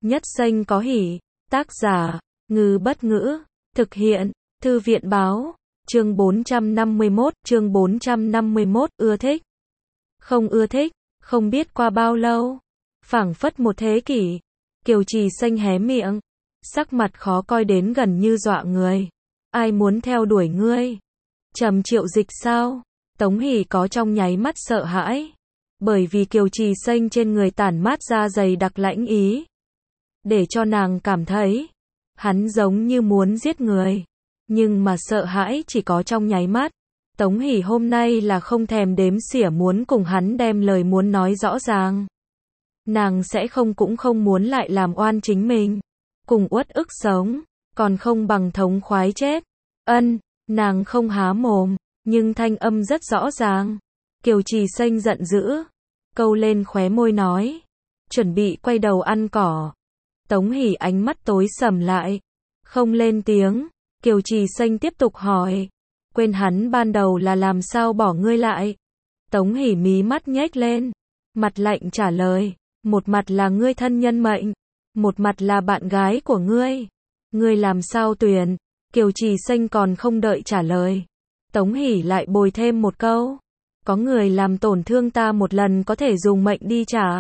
Nhất xanh có hỉ. Tác giả, Ngư Bất Ngữ. Thực hiện, Thư viện Báo. Chương 451, ưa thích. Không ưa thích, không biết qua bao lâu. Phảng phất một thế kỷ. Kiều Trì Xanh hé miệng. Sắc mặt khó coi đến gần như dọa người. Ai muốn theo đuổi ngươi? Trầm Triệu Dịch sao? Tống Hỷ có trong nháy mắt sợ hãi. Bởi vì Kiều Trì Xanh trên người tản mát ra dày đặc lãnh ý. Để cho nàng cảm thấy, hắn giống như muốn giết người. Nhưng mà sợ hãi chỉ có trong nháy mắt. Tống Hỷ hôm nay là không thèm đếm xỉa muốn cùng hắn đem lời muốn nói rõ ràng. Nàng sẽ cũng không muốn lại làm oan chính mình. Cùng uất ức sống, còn không bằng thống khoái chết. Nàng không há mồm, nhưng thanh âm rất rõ ràng. Kiều Trì Xanh giận dữ, câu lên khóe môi nói. Chuẩn bị quay đầu ăn cỏ. Tống Hỷ ánh mắt tối sầm lại. Không lên tiếng, Kiều Trì Xanh tiếp tục hỏi. Quên hắn ban đầu là làm sao bỏ ngươi lại? Tống Hỷ mí mắt nhếch lên. Mặt lạnh trả lời. Một mặt là ngươi thân nhân mệnh. Một mặt là bạn gái của ngươi. Ngươi làm sao tuyển? Kiều Trì Xanh còn không đợi trả lời. Tống Hỷ lại bồi thêm một câu. Có người làm tổn thương ta một lần có thể dùng mệnh đi trả.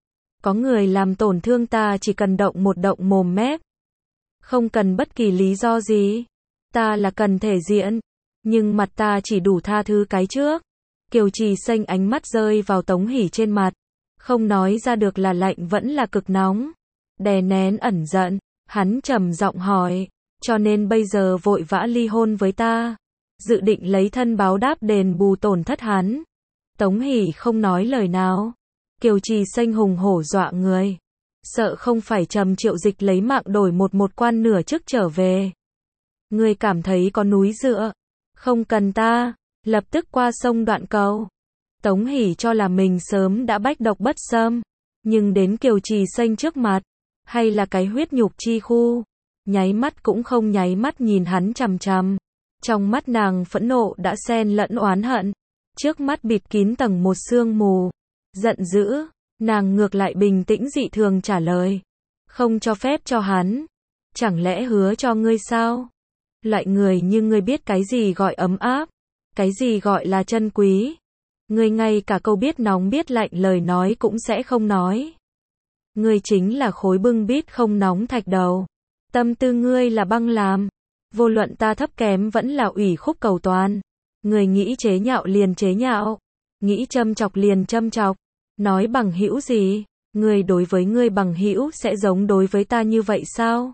Có người làm tổn thương ta chỉ cần động một động mồm mép. Không cần bất kỳ lý do gì. Ta là cần thể diện. Nhưng mặt ta chỉ đủ tha thứ cái trước. Kiều Trì Xanh ánh mắt rơi vào Tống Hỷ trên mặt. Không nói ra được là lạnh vẫn là cực nóng. Đè nén ẩn giận, hắn trầm giọng hỏi. Cho nên bây giờ vội vã ly hôn với ta. Dự định lấy thân báo đáp đền bù tổn thất hắn. Tống Hỷ không nói lời nào. Kiều Trì Xanh hùng hổ dọa người. Sợ không phải Trầm Triệu Dịch lấy mạng đổi một quan nửa chức trở về. Ngươi cảm thấy có núi dựa. Không cần ta. Lập tức qua sông đoạn cầu. Tống Hỷ cho là mình sớm đã bách độc bất xâm. Nhưng đến Kiều Trì Xanh trước mặt. Hay là cái huyết nhục chi khu. Nháy mắt cũng không nháy mắt nhìn hắn chằm chằm. Trong mắt nàng phẫn nộ đã xen lẫn oán hận. Trước mắt bịt kín tầng một sương mù. Giận dữ, nàng ngược lại bình tĩnh dị thường trả lời. Không cho phép cho hắn. Chẳng lẽ hứa cho ngươi sao? Loại người như ngươi biết cái gì gọi ấm áp? Cái gì gọi là chân quý? Ngươi ngay cả câu biết nóng biết lạnh lời nói cũng sẽ không nói. Ngươi chính là khối bưng bít không nóng thạch đầu. Tâm tư ngươi là băng làm. Vô luận ta thấp kém vẫn là ủy khúc cầu toàn. Người nghĩ chế nhạo liền chế nhạo. Nghĩ châm chọc liền châm chọc. Nói bằng hữu gì? Người đối với ngươi bằng hữu sẽ giống đối với ta như vậy sao?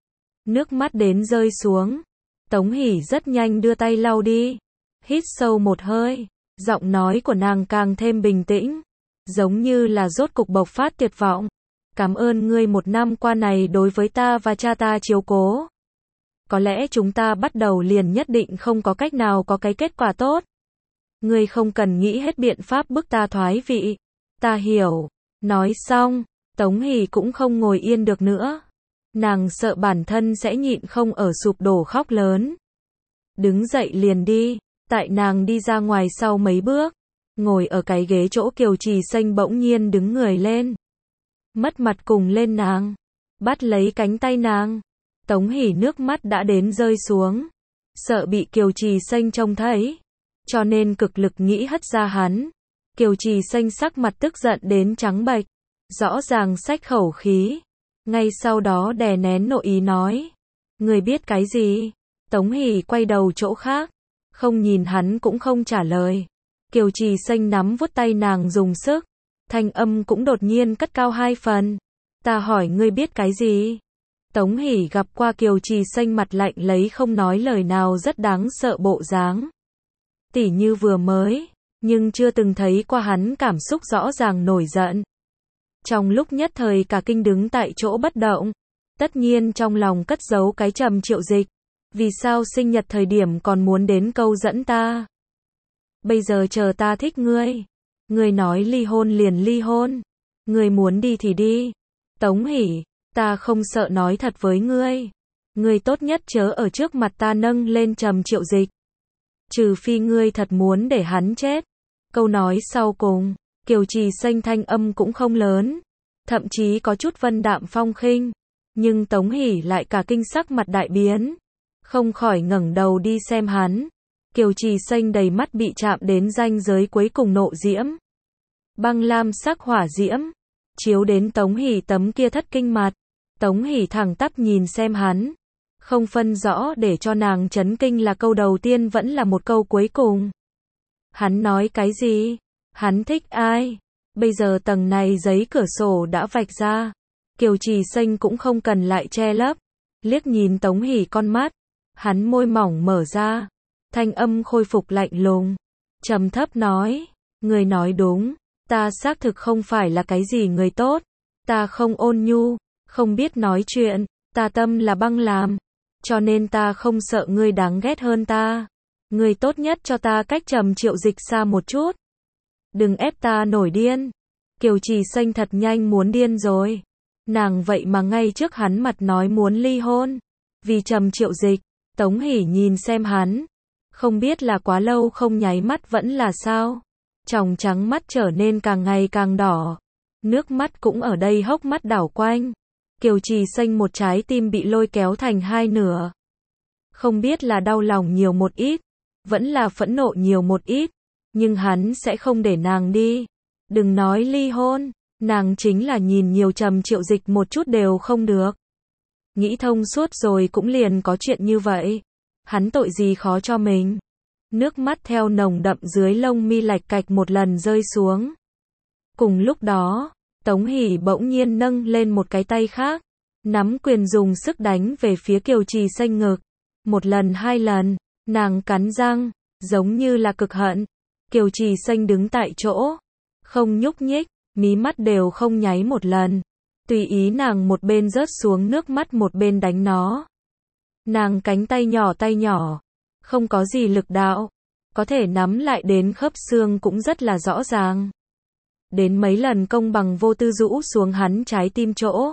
Nước mắt đến rơi xuống. Tống Hỷ rất nhanh đưa tay lau đi. Hít sâu một hơi. Giọng nói của nàng càng thêm bình tĩnh. Giống như là rốt cục bộc phát tuyệt vọng. Cảm ơn ngươi một năm qua này đối với ta và cha ta chiếu cố. Có lẽ chúng ta bắt đầu liền nhất định không có cách nào có cái kết quả tốt. Ngươi không cần nghĩ hết biện pháp bức ta thoái vị. Ta hiểu. Nói xong, Tống Hỷ cũng không ngồi yên được nữa. Nàng sợ bản thân sẽ nhịn không ở sụp đổ khóc lớn. Đứng dậy liền đi. Tại nàng đi ra ngoài sau mấy bước. Ngồi ở cái ghế chỗ Kiều Trì Xanh bỗng nhiên đứng người lên. Mất mặt cùng lên nàng. Bắt lấy cánh tay nàng. Tống Hỷ nước mắt đã đến rơi xuống. Sợ bị Kiều Trì Xanh trông thấy. Cho nên cực lực nghĩ hất ra hắn. Kiều Trì Xanh sắc mặt tức giận đến trắng bệch. Rõ ràng xách khẩu khí. Ngay sau đó đè nén nội ý nói. Người biết cái gì? Tống Hỷ quay đầu chỗ khác. Không nhìn hắn cũng không trả lời. Kiều Trì Xanh nắm vuốt tay nàng dùng sức. Thanh âm cũng đột nhiên cất cao 2 phần. Ta hỏi ngươi biết cái gì? Tống Hỷ gặp qua Kiều Trì Xanh mặt lạnh lấy không nói lời nào rất đáng sợ bộ dáng. Tỉ như vừa mới, nhưng chưa từng thấy qua hắn cảm xúc rõ ràng nổi giận. Trong lúc nhất thời cả kinh đứng tại chỗ bất động. Tất nhiên trong lòng cất giấu cái Trầm Triệu Dịch. Vì sao sinh nhật thời điểm còn muốn đến câu dẫn ta? Bây giờ chờ ta thích ngươi. Ngươi nói ly hôn liền ly hôn. Ngươi muốn đi thì đi. Tống Hỷ, ta không sợ nói thật với ngươi. Ngươi tốt nhất chớ ở trước mặt ta nâng lên Trầm Triệu Dịch. Trừ phi ngươi thật muốn để hắn chết. Câu nói sau cùng, Kiều Trì Xanh thanh âm cũng không lớn. thậm chí có chút vân đạm phong khinh. Nhưng Tống Hỷ lại cả kinh sắc mặt đại biến, không khỏi ngẩng đầu đi xem hắn. Kiều Trì Xanh đầy mắt bị chạm đến ranh giới cuối cùng nộ diễm. Băng lam sắc hỏa diễm, chiếu đến Tống Hỷ tấm kia thất kinh mặt. Tống Hỷ thẳng tắp nhìn xem hắn, không phân rõ để cho nàng chấn kinh là câu đầu tiên vẫn là một câu cuối cùng. Hắn nói cái gì? Hắn thích ai? Bây giờ tầng này giấy cửa sổ đã vạch ra. Kiều Trì Xanh cũng không cần lại che lấp. Liếc nhìn Tống Hỷ con mắt. Hắn môi mỏng mở ra. Thanh âm khôi phục lạnh lùng. Trầm thấp nói. Người nói đúng. Ta xác thực không phải là cái gì người tốt. Ta không ôn nhu. Không biết nói chuyện. Ta tâm là băng làm. Cho nên ta không sợ ngươi đáng ghét hơn ta. Ngươi tốt nhất cho ta cách Trầm Triệu Dịch xa một chút. Đừng ép ta nổi điên. Kiều Trì Xanh thật nhanh muốn điên rồi. Nàng vậy mà ngay trước hắn mặt nói muốn ly hôn. Vì Trầm Triệu Dịch. Tống Hỷ nhìn xem hắn. Không biết là quá lâu không nháy mắt vẫn là sao. Tròng trắng mắt trở nên càng ngày càng đỏ. Nước mắt cũng ở đây hốc mắt đảo quanh. Kiều Trì Xanh một trái tim bị lôi kéo thành hai nửa. Không biết là đau lòng nhiều một ít. Vẫn là phẫn nộ nhiều một ít. Nhưng hắn sẽ không để nàng đi. Đừng nói ly hôn. Nàng chính là nhìn nhiều Trầm Triệu Dịch một chút đều không được. Nghĩ thông suốt rồi cũng liền có chuyện như vậy. Hắn tội gì khó cho mình. Nước mắt theo nồng đậm dưới lông mi lạch cạch một lần rơi xuống. Cùng lúc đó, Tống Hỷ bỗng nhiên nâng lên một cái tay khác. Nắm quyền dùng sức đánh về phía Kiều Trì Xanh ngực. Một lần hai lần, nàng cắn răng, giống như là cực hận. Kiều Trì Xanh đứng tại chỗ, không nhúc nhích, mí mắt đều không nháy một lần. Tùy ý nàng một bên rớt xuống nước mắt một bên đánh nó. Nàng cánh tay nhỏ, không có gì lực đạo, có thể nắm lại đến khớp xương cũng rất là rõ ràng. Đến mấy lần công bằng vô tư rũ xuống hắn trái tim chỗ.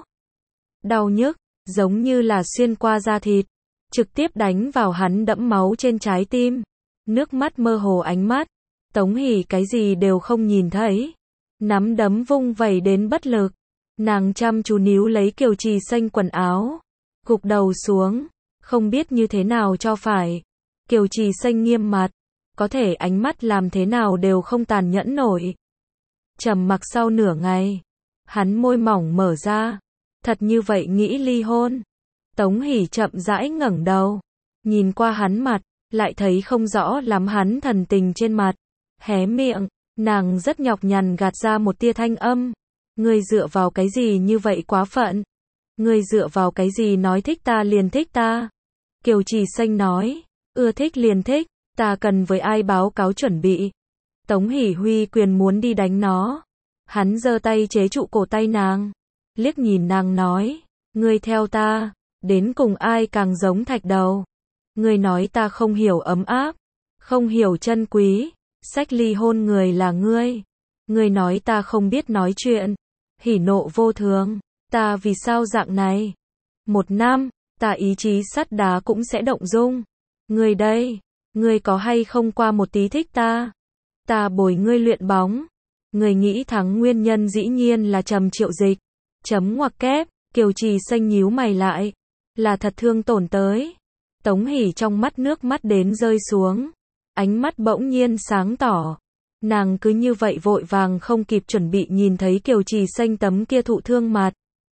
Đau nhức, giống như là xuyên qua da thịt, trực tiếp đánh vào hắn đẫm máu trên trái tim. Nước mắt mơ hồ ánh mắt, Tống Hỷ cái gì đều không nhìn thấy. Nắm đấm vung vẩy đến bất lực. Nàng chăm chú níu lấy Kiều Trì Xanh quần áo, gục đầu xuống, không biết như thế nào cho phải. Kiều Trì Xanh nghiêm mặt, có thể ánh mắt làm thế nào đều không tàn nhẫn nổi. Trầm mặc sau nửa ngày, hắn môi mỏng mở ra, thật như vậy nghĩ ly hôn. Tống Hỷ chậm rãi ngẩng đầu, nhìn qua hắn mặt, lại thấy không rõ lắm hắn thần tình trên mặt. Hé miệng, nàng rất nhọc nhằn gạt ra một tia thanh âm. Ngươi dựa vào cái gì như vậy quá phận? Ngươi dựa vào cái gì nói thích ta liền thích ta? Kiều Trì Xanh nói, ưa thích liền thích, ta cần với ai báo cáo chuẩn bị. Tống Hỷ huy quyền muốn đi đánh nó. Hắn giơ tay chế trụ cổ tay nàng, liếc nhìn nàng nói, ngươi theo ta, đến cùng ai càng giống thạch đầu. Ngươi nói ta không hiểu ấm áp, không hiểu chân quý, sách ly hôn người là ngươi. Ngươi nói ta không biết nói chuyện, hỉ nộ vô thường, ta vì sao dạng này? Một năm, ta ý chí sắt đá cũng sẽ động dung. Ngươi đây, ngươi có hay không qua một tí thích ta? Ta bồi ngươi luyện bóng. Ngươi nghĩ thắng nguyên nhân dĩ nhiên là Trầm Triệu Dịch. Chấm ngoặc kép, Kiều Trì Xanh nhíu mày lại. Là thật thương tổn tới. Tống Hỷ trong mắt nước mắt đến rơi xuống. Ánh mắt bỗng nhiên sáng tỏ. Nàng cứ như vậy vội vàng không kịp chuẩn bị nhìn thấy Kiều Trì Xanh tấm kia thụ thương mặt.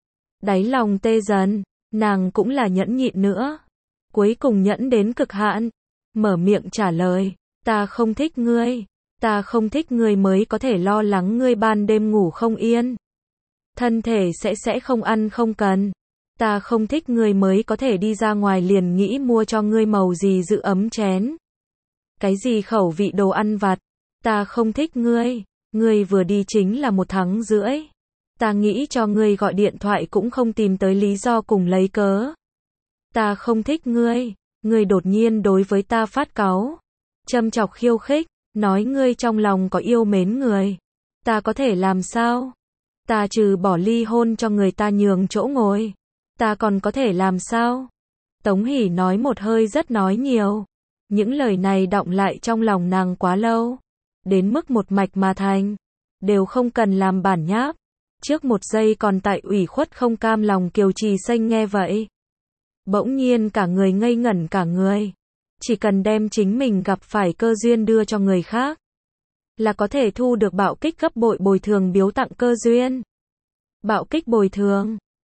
Đáy lòng tê dần, nàng cũng là nhẫn nhịn nữa. Cuối cùng nhẫn đến cực hạn. Mở miệng trả lời, ta không thích ngươi. Ta không thích ngươi mới có thể lo lắng ngươi ban đêm ngủ không yên. Thân thể sẽ không ăn không cần. Ta không thích ngươi mới có thể đi ra ngoài liền nghĩ mua cho ngươi màu gì giữ ấm chén. Cái gì khẩu vị đồ ăn vặt. Ta không thích ngươi. Ngươi vừa đi chính là 1 tháng rưỡi. Ta nghĩ cho ngươi gọi điện thoại cũng không tìm tới lý do cùng lấy cớ. Ta không thích ngươi. Ngươi đột nhiên đối với ta phát cáu. Châm chọc khiêu khích. Nói ngươi trong lòng có yêu mến người. Ta có thể làm sao? Ta trừ bỏ ly hôn cho người ta nhường chỗ ngồi. Ta còn có thể làm sao? Tống Hỷ nói một hơi rất nói nhiều. Những lời này đọng lại trong lòng nàng quá lâu. Đến mức một mạch mà thành. Đều không cần làm bản nháp. Trước một giây còn tại ủy khuất không cam lòng Kiều Trì Xanh nghe vậy. Bỗng nhiên cả người ngây ngẩn cả người. Chỉ cần đem chính mình gặp phải cơ duyên đưa cho người khác, là có thể thu được bạo kích gấp bội bồi thường biếu tặng cơ duyên. Bạo kích bồi thường.